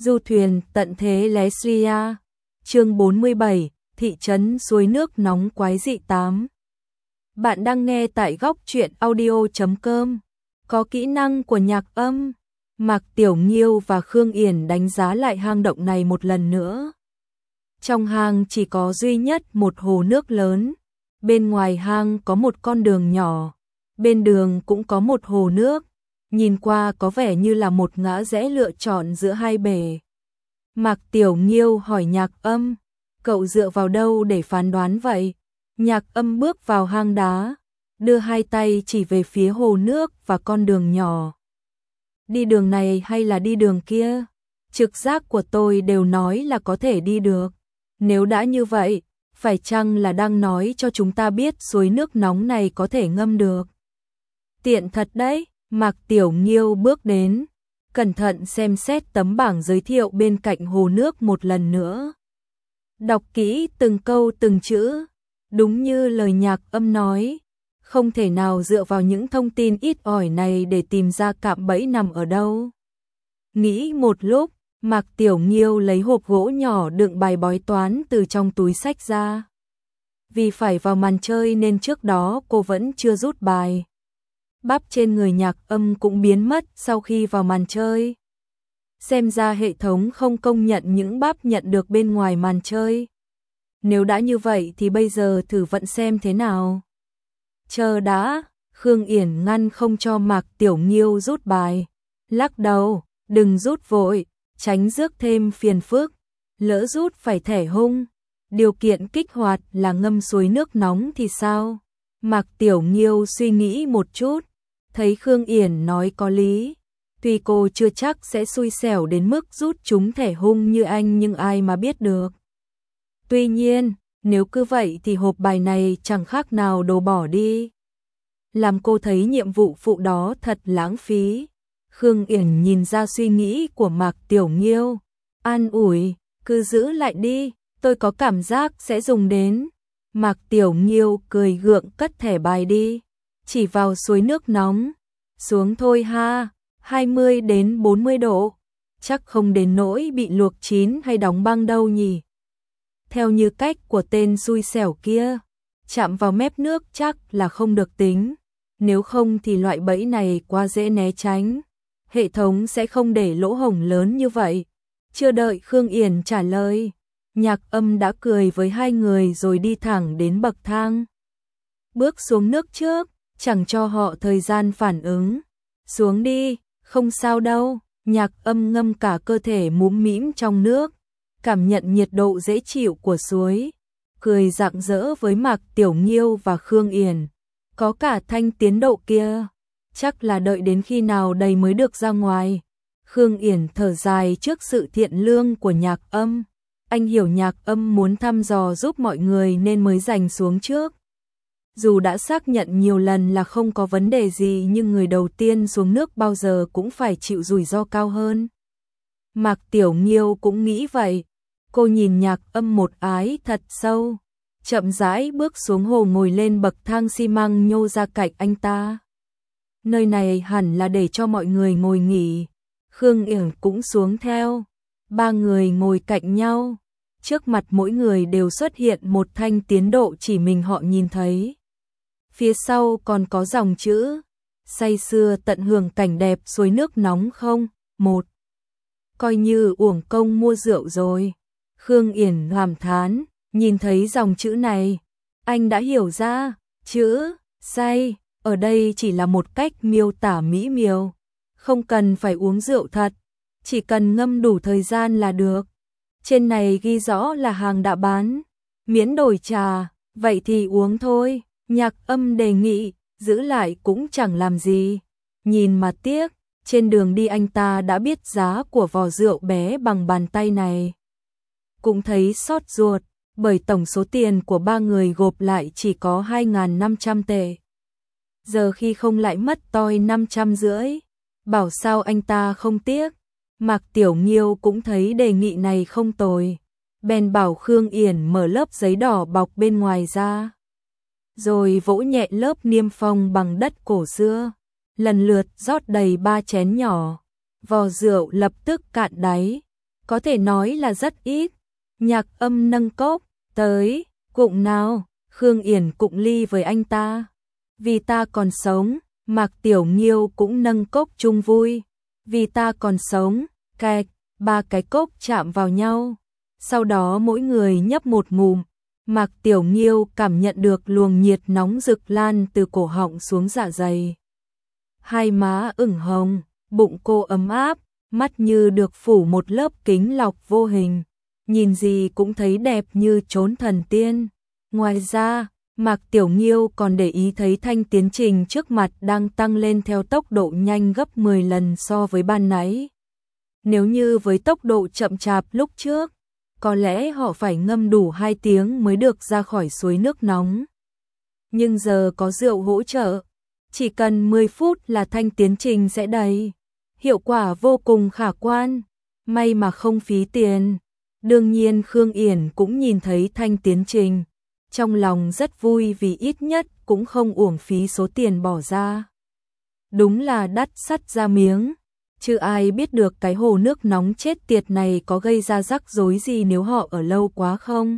Du thuyền tận thế Leslia. Chương 47, thị trấn suối nước nóng quái dị 8. Bạn đang nghe tại góc truyện audio.com. Có kỹ năng của nhạc âm. Mạc Tiểu Nghiêu và Khương Yển đánh giá lại hang động này một lần nữa. Trong hang chỉ có duy nhất một hồ nước lớn. Bên ngoài hang có một con đường nhỏ. Bên đường cũng có một hồ nước. Nhìn qua có vẻ như là một ngã rẽ lựa chọn giữa hai bể. Mạc Tiểu Nghiêu hỏi nhạc âm, cậu dựa vào đâu để phán đoán vậy? Nhạc âm bước vào hang đá, đưa hai tay chỉ về phía hồ nước và con đường nhỏ. Đi đường này hay là đi đường kia? Trực giác của tôi đều nói là có thể đi được. Nếu đã như vậy, phải chăng là đang nói cho chúng ta biết suối nước nóng này có thể ngâm được? Tiện thật đấy. Mạc Tiểu Nghiêu bước đến, cẩn thận xem xét tấm bảng giới thiệu bên cạnh hồ nước một lần nữa. Đọc kỹ từng câu từng chữ, đúng như lời nhạc âm nói, không thể nào dựa vào những thông tin ít ỏi này để tìm ra cạm bẫy nằm ở đâu. Nghĩ một lúc, Mạc Tiểu Nghiêu lấy hộp gỗ nhỏ đựng bài bói toán từ trong túi xách ra. Vì phải vào màn chơi nên trước đó cô vẫn chưa rút bài. Bắp trên người nhạc âm cũng biến mất sau khi vào màn chơi. Xem ra hệ thống không công nhận những bắp nhận được bên ngoài màn chơi. Nếu đã như vậy thì bây giờ thử vận xem thế nào. Chờ đã, Khương Yển ngăn không cho Mạc Tiểu Nghiêu rút bài. Lắc đầu, đừng rút vội, tránh rước thêm phiền phức. Lỡ rút phải thẻ hung. Điều kiện kích hoạt là ngâm suối nước nóng thì sao? Mạc Tiểu Nghiêu suy nghĩ một chút. Thấy Khương Yển nói có lý, tuy cô chưa chắc sẽ xui xẻo đến mức rút chúng thẻ hung như anh nhưng ai mà biết được. Tuy nhiên, nếu cứ vậy thì hộp bài này chẳng khác nào đồ bỏ đi. Làm cô thấy nhiệm vụ phụ đó thật lãng phí. Khương Yển nhìn ra suy nghĩ của Mạc Tiểu Nghiêu, an ủi, cứ giữ lại đi, tôi có cảm giác sẽ dùng đến. Mạc Tiểu Nghiêu cười gượng cất thẻ bài đi. Chỉ vào suối nước nóng, xuống thôi ha, 20 đến 40 độ, chắc không đến nỗi bị luộc chín hay đóng băng đâu nhỉ. Theo như cách của tên xui xẻo kia, chạm vào mép nước chắc là không được tính, nếu không thì loại bẫy này quá dễ né tránh, hệ thống sẽ không để lỗ hổng lớn như vậy. Chưa đợi Khương Yển trả lời, nhạc âm đã cười với hai người rồi đi thẳng đến bậc thang. Bước xuống nước trước, chẳng cho họ thời gian phản ứng. Xuống đi, không sao đâu. Nhạc âm ngâm cả cơ thể múm mĩm trong nước, cảm nhận nhiệt độ dễ chịu của suối, cười rạng rỡ với Mạc Tiểu Nghiêu và Khương Yển. Có cả Thanh tiến độ kia, chắc là đợi đến khi nào đầy mới được ra ngoài. Khương Yển thở dài trước sự thiện lương của nhạc âm. Anh hiểu nhạc âm muốn thăm dò giúp mọi người nên mới giành xuống trước. Dù đã xác nhận nhiều lần là không có vấn đề gì nhưng người đầu tiên xuống nước bao giờ cũng phải chịu rủi ro cao hơn. Mạc Tiểu Nghiêu cũng nghĩ vậy. Cô nhìn nhạc âm một ái thật sâu, chậm rãi bước xuống hồ ngồi lên bậc thang xi măng nhô ra cạnh anh ta. Nơi này hẳn là để cho mọi người ngồi nghỉ. Khương Yển cũng xuống theo. Ba người ngồi cạnh nhau. Trước mặt mỗi người đều xuất hiện một thanh tiến độ chỉ mình họ nhìn thấy. Phía sau còn có dòng chữ, say sưa tận hưởng cảnh đẹp suối nước nóng không? 1. Coi như uổng công mua rượu rồi. Khương Yển cảm thán, nhìn thấy dòng chữ này, anh đã hiểu ra, chữ say ở đây chỉ là một cách miêu tả mỹ miều, không cần phải uống rượu thật, chỉ cần ngâm đủ thời gian là được. Trên này ghi rõ là hàng đã bán, miễn đổi trà, vậy thì uống thôi. Nhạc âm đề nghị, giữ lại cũng chẳng làm gì. Nhìn mà tiếc, trên đường đi anh ta đã biết giá của vò rượu bé bằng bàn tay này. Cũng thấy xót ruột, bởi tổng số tiền của ba người gộp lại chỉ có 2.500 tệ. Giờ khi không lại mất toi 550, bảo sao anh ta không tiếc. Mạc Tiểu Nghiêu cũng thấy đề nghị này không tồi. Bèn bảo Khương Yển mở lớp giấy đỏ bọc bên ngoài ra. Rồi vỗ nhẹ lớp niêm phong bằng đất cổ xưa, lần lượt rót đầy 3 chén nhỏ. Vò rượu lập tức cạn đáy. có thể nói là rất ít. Nhạc Âm nâng cốc, tới, cụng nào, Khương Yển cụng ly với anh ta. Vì ta còn sống, Mạc Tiểu Nghiêu cũng nâng cốc chung vui. Vì ta còn sống, kẹt, ba cái cốc chạm vào nhau. Sau đó mỗi người nhấp một ngụm. Mạc Tiểu Nghiêu cảm nhận được luồng nhiệt nóng rực lan từ cổ họng xuống dạ dày. Hai má ửng hồng, bụng cô ấm áp, mắt như được phủ một lớp kính lọc vô hình. Nhìn gì cũng thấy đẹp như trốn thần tiên. Ngoài ra, Mạc Tiểu Nghiêu còn để ý thấy thanh tiến trình trước mặt đang tăng lên theo tốc độ nhanh gấp 10 lần so với ban nãy. Nếu như với tốc độ chậm chạp lúc trước, có lẽ họ phải ngâm đủ 2 tiếng mới được ra khỏi suối nước nóng. Nhưng giờ có rượu hỗ trợ, chỉ cần 10 phút là thanh tiến trình sẽ đầy. Hiệu quả vô cùng khả quan, may mà không phí tiền. Đương nhiên Khương Yển cũng nhìn thấy thanh tiến trình. Trong lòng rất vui vì ít nhất cũng không uổng phí số tiền bỏ ra. Đúng là đắt sắt ra miếng. Chứ ai biết được cái hồ nước nóng chết tiệt này có gây ra rắc rối gì nếu họ ở lâu quá không?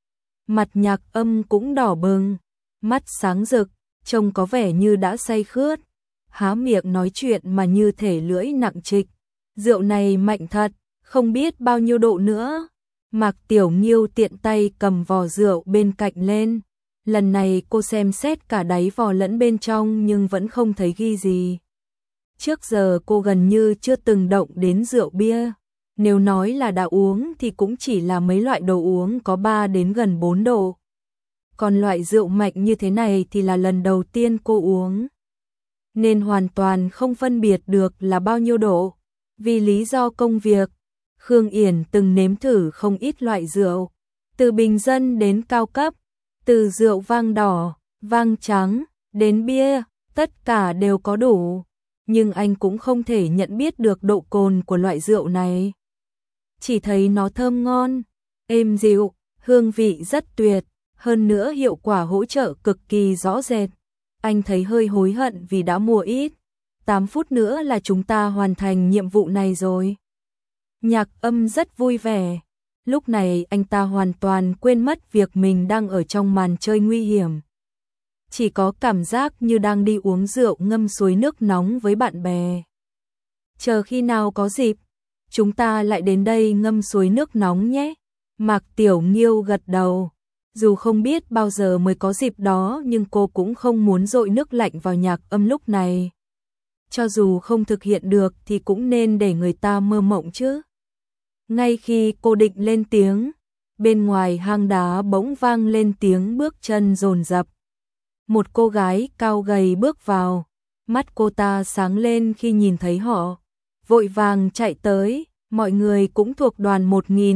Mặt Nhạc Âm cũng đỏ bừng, mắt sáng rực, trông có vẻ như đã say khướt. Há miệng nói chuyện mà như thể lưỡi nặng trịch. Rượu này mạnh thật, không biết bao nhiêu độ nữa. Mạc Tiểu Nghiêu tiện tay cầm vò rượu bên cạnh lên. Lần này cô xem xét cả đáy vò lẫn bên trong nhưng vẫn không thấy ghi gì. Trước giờ cô gần như chưa từng động đến rượu bia. Nếu nói là đã uống thì cũng chỉ là mấy loại đồ uống có 3 đến gần 4 độ. Còn loại rượu mạnh như thế này thì là lần đầu tiên cô uống. Nên hoàn toàn không phân biệt được là bao nhiêu độ. Vì lý do công việc, Khương Yển từng nếm thử không ít loại rượu. Từ bình dân đến cao cấp, từ rượu vang đỏ, vang trắng, đến bia, tất cả đều có đủ. Nhưng anh cũng không thể nhận biết được độ cồn của loại rượu này. Chỉ thấy nó thơm ngon, êm dịu, hương vị rất tuyệt, hơn nữa hiệu quả hỗ trợ cực kỳ rõ rệt. Anh thấy hơi hối hận vì đã mua ít. 8 phút nữa là chúng ta hoàn thành nhiệm vụ này rồi. Nhạc Âm rất vui vẻ. Lúc này anh ta hoàn toàn quên mất việc mình đang ở trong màn chơi nguy hiểm. Chỉ có cảm giác như đang đi uống rượu ngâm suối nước nóng với bạn bè. Chờ khi nào có dịp, chúng ta lại đến đây ngâm suối nước nóng nhé. Mạc Tiểu Nghiêu gật đầu. Dù không biết bao giờ mới có dịp đó nhưng cô cũng không muốn dội nước lạnh vào Nhạc Âm lúc này. Cho dù không thực hiện được thì cũng nên để người ta mơ mộng chứ. Ngay khi cô định lên tiếng, bên ngoài hang đá bỗng vang lên tiếng bước chân dồn dập. Một cô gái cao gầy bước vào, mắt cô ta sáng lên khi nhìn thấy họ, vội vàng chạy tới. Mọi người cũng thuộc đoàn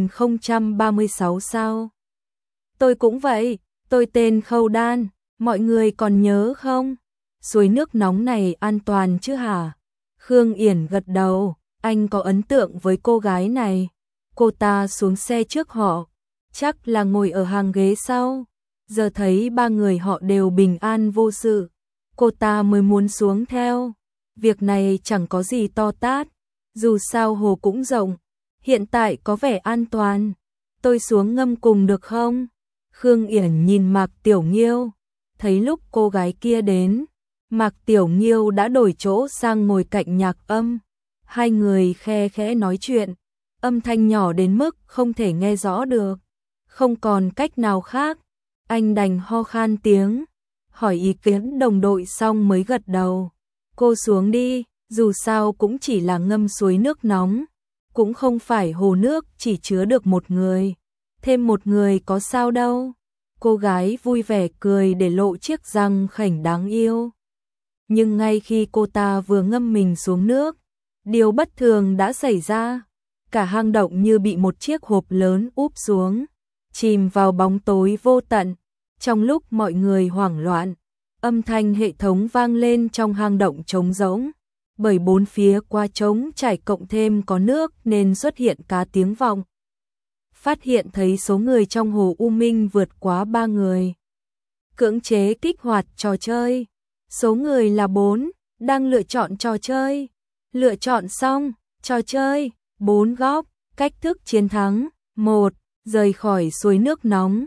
1036 sao? Tôi cũng vậy, tôi tên Khâu Đan, mọi người còn nhớ không? Suối nước nóng này an toàn chứ hả? Khương Yển gật đầu, anh có ấn tượng với cô gái này. Cô ta xuống xe trước họ, chắc là ngồi ở hàng ghế sau. Giờ thấy 3 người họ đều bình an vô sự, cô ta mới muốn xuống theo. Việc này chẳng có gì to tát, dù sao hồ cũng rộng, hiện tại có vẻ an toàn. Tôi xuống ngâm cùng được không? Khương Yển nhìn Mạc Tiểu Nghiêu, thấy lúc cô gái kia đến, Mạc Tiểu Nghiêu đã đổi chỗ sang ngồi cạnh Nhạc Âm. Hai người khe khẽ nói chuyện, âm thanh nhỏ đến mức không thể nghe rõ được. Không còn cách nào khác, anh đành ho khan tiếng, hỏi ý kiến đồng đội xong mới gật đầu. Cô xuống đi, dù sao cũng chỉ là ngâm suối nước nóng, cũng không phải hồ nước chỉ chứa được một người. Thêm một người có sao đâu. Cô gái vui vẻ cười để lộ chiếc răng khểnh đáng yêu. Nhưng ngay khi cô ta vừa ngâm mình xuống nước, điều bất thường đã xảy ra. Cả hang động như bị một chiếc hộp lớn úp xuống, chìm vào bóng tối vô tận. Trong lúc mọi người hoảng loạn, âm thanh hệ thống vang lên trong hang động trống rỗng. Bởi bốn phía qua trống trải cộng thêm có nước nên xuất hiện cá tiếng vọng. Phát hiện thấy số người trong hồ U Minh vượt quá 3 người. Cưỡng chế kích hoạt trò chơi. Số người là 4, đang lựa chọn trò chơi. Lựa chọn xong, trò chơi, 4 góc, Cách thức chiến thắng: 1. Rời khỏi suối nước nóng.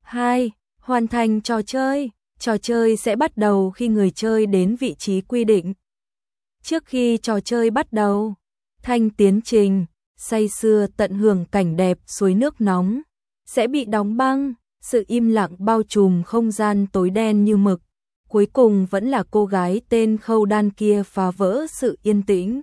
2. Hoàn thành trò chơi. Trò chơi sẽ bắt đầu khi người chơi đến vị trí quy định. Trước khi trò chơi bắt đầu, Thanh tiến trình, say sưa tận hưởng cảnh đẹp suối nước nóng, sẽ bị đóng băng, sự im lặng bao trùm không gian tối đen như mực. Cuối cùng vẫn là cô gái tên Khâu Đan kia phá vỡ sự yên tĩnh.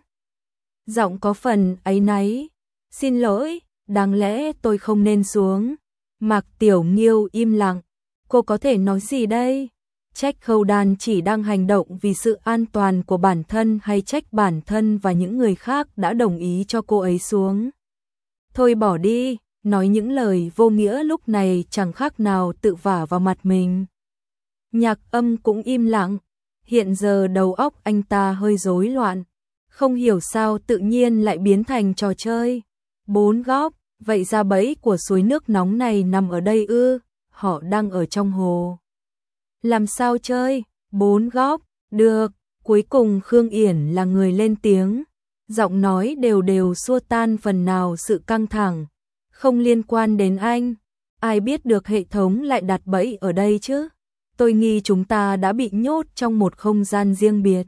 Giọng có phần áy náy. Xin lỗi, đáng lẽ tôi không nên xuống. Mạc Tiểu Nghiêu im lặng. Cô có thể nói gì đây? Trách Khâu Đan chỉ đang hành động vì sự an toàn của bản thân hay trách bản thân và những người khác đã đồng ý cho cô ấy xuống? Thôi bỏ đi, nói những lời vô nghĩa lúc này chẳng khác nào tự vả vào mặt mình. Nhạc Âm cũng im lặng. Hiện giờ đầu óc anh ta hơi rối loạn. Không hiểu sao tự nhiên lại biến thành trò chơi. 4 góc, vậy ra bẫy của suối nước nóng này nằm ở đây ư? Họ đang ở trong hồ. Làm sao chơi? 4 góc, được. Cuối cùng Khương Yển là người lên tiếng. Giọng nói đều đều xua tan phần nào sự căng thẳng. Không liên quan đến anh. Ai biết được hệ thống lại đặt bẫy ở đây chứ? Tôi nghi chúng ta đã bị nhốt trong một không gian riêng biệt.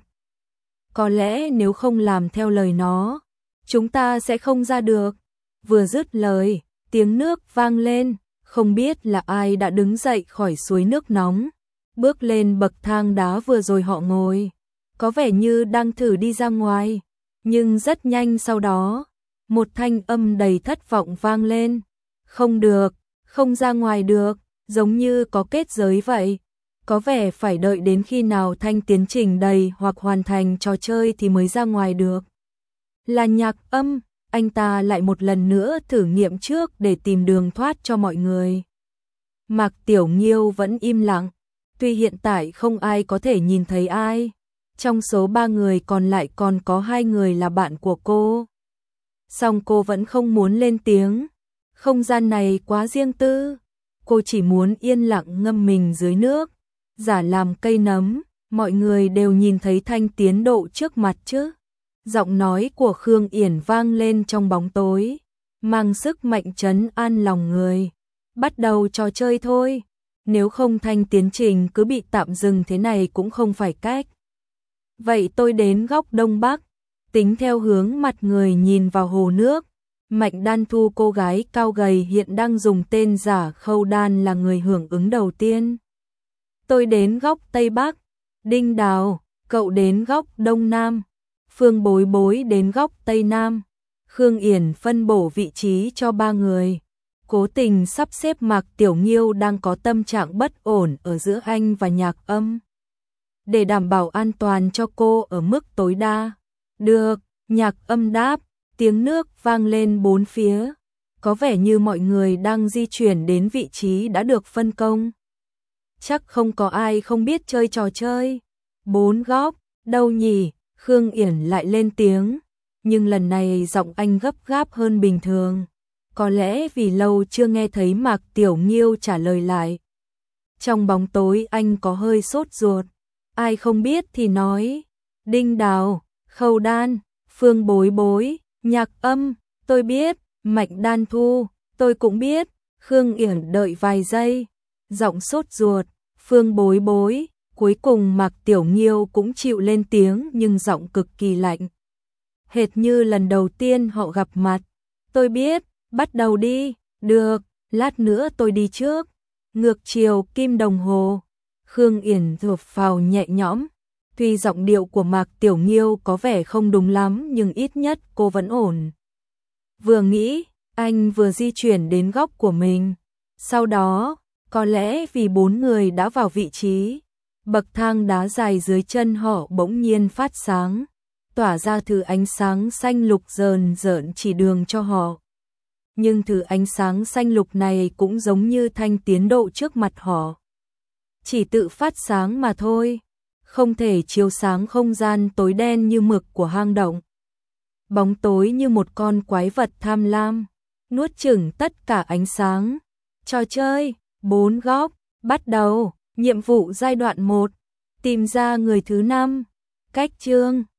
Có lẽ nếu không làm theo lời nó, chúng ta sẽ không ra được. Vừa dứt lời, tiếng nước vang lên, không biết là ai đã đứng dậy khỏi suối nước nóng, bước lên bậc thang đá vừa rồi họ ngồi, có vẻ như đang thử đi ra ngoài, nhưng rất nhanh sau đó, một thanh âm đầy thất vọng vang lên. Không được, không ra ngoài được, giống như có kết giới vậy. Có vẻ phải đợi đến khi nào Thanh tiến trình đầy hoặc hoàn thành trò chơi thì mới ra ngoài được. Là Nhạc Âm, anh ta lại một lần nữa thử nghiệm trước để tìm đường thoát cho mọi người. Mạc Tiểu Nghiêu vẫn im lặng, tuy hiện tại không ai có thể nhìn thấy ai. Trong số 3 người còn lại còn có 2 người là bạn của cô. Song cô vẫn không muốn lên tiếng. Không gian này quá riêng tư. Cô chỉ muốn yên lặng ngâm mình dưới nước, giả làm cây nấm, mọi người đều nhìn thấy Thanh tiến độ trước mặt chứ. Giọng nói của Khương Yển vang lên trong bóng tối, mang sức mạnh trấn an lòng người. Bắt đầu trò chơi thôi, nếu không Thanh tiến trình cứ bị tạm dừng thế này cũng không phải cách. Vậy tôi đến góc Đông Bắc, tính theo hướng mặt người nhìn vào hồ nước. Mạnh Đan Thu, cô gái cao gầy hiện đang dùng tên giả Khâu Đan, là người hưởng ứng đầu tiên. Tôi đến góc Tây Bắc. Đinh Đào, cậu đến góc Đông Nam. Phương Bối Bối đến góc Tây Nam. Khương Yển phân bổ vị trí cho 3 người, cố tình sắp xếp Mạc Tiểu Nghiêu đang có tâm trạng bất ổn ở giữa anh và Nhạc Âm, để đảm bảo an toàn cho cô ở mức tối đa. Được, Nhạc Âm đáp. Tiếng nước vang lên bốn phía, có vẻ như mọi người đang di chuyển đến vị trí đã được phân công. Chắc không có ai không biết chơi trò chơi. 4 góc, đâu nhỉ? Khương Yển lại lên tiếng, nhưng lần này giọng anh gấp gáp hơn bình thường. Có lẽ vì lâu chưa nghe thấy Mạc Tiểu Nghiêu trả lời lại. Trong bóng tối anh có hơi sốt ruột. Ai không biết thì nói. Đinh Đào, Khâu Đan, Phương Bối Bối, Nhạc Âm, tôi biết. Mạnh Đan Thu, tôi cũng biết. Khương Yển đợi vài giây, giọng sốt ruột. Phương Bối Bối. Cuối cùng Mạc Tiểu Nghiêu cũng chịu lên tiếng, nhưng giọng cực kỳ lạnh, hệt như lần đầu tiên họ gặp mặt. Tôi biết, bắt đầu đi. Được, lát nữa tôi đi trước. Ngược chiều kim đồng hồ. Khương Yển thở phào nhẹ nhõm. Tuy giọng điệu của Mạc Tiểu Nghiêu có vẻ không đúng lắm, nhưng ít nhất cô vẫn ổn. Vừa nghĩ, anh vừa di chuyển đến góc của mình. Sau đó, có lẽ vì 4 người đã vào vị trí, bậc thang đá dài dưới chân họ bỗng nhiên phát sáng, tỏa ra thứ ánh sáng xanh lục rờn rợn chỉ đường cho họ. Nhưng thứ ánh sáng xanh lục này cũng giống như Thanh tiến độ trước mặt họ, chỉ tự phát sáng mà thôi, không thể chiếu sáng không gian tối đen như mực của hang động. Bóng tối như một con quái vật tham lam, nuốt chửng tất cả ánh sáng. Trò chơi 4 góc bắt đầu. Nhiệm vụ giai đoạn 1, tìm ra người thứ 5. Cách chương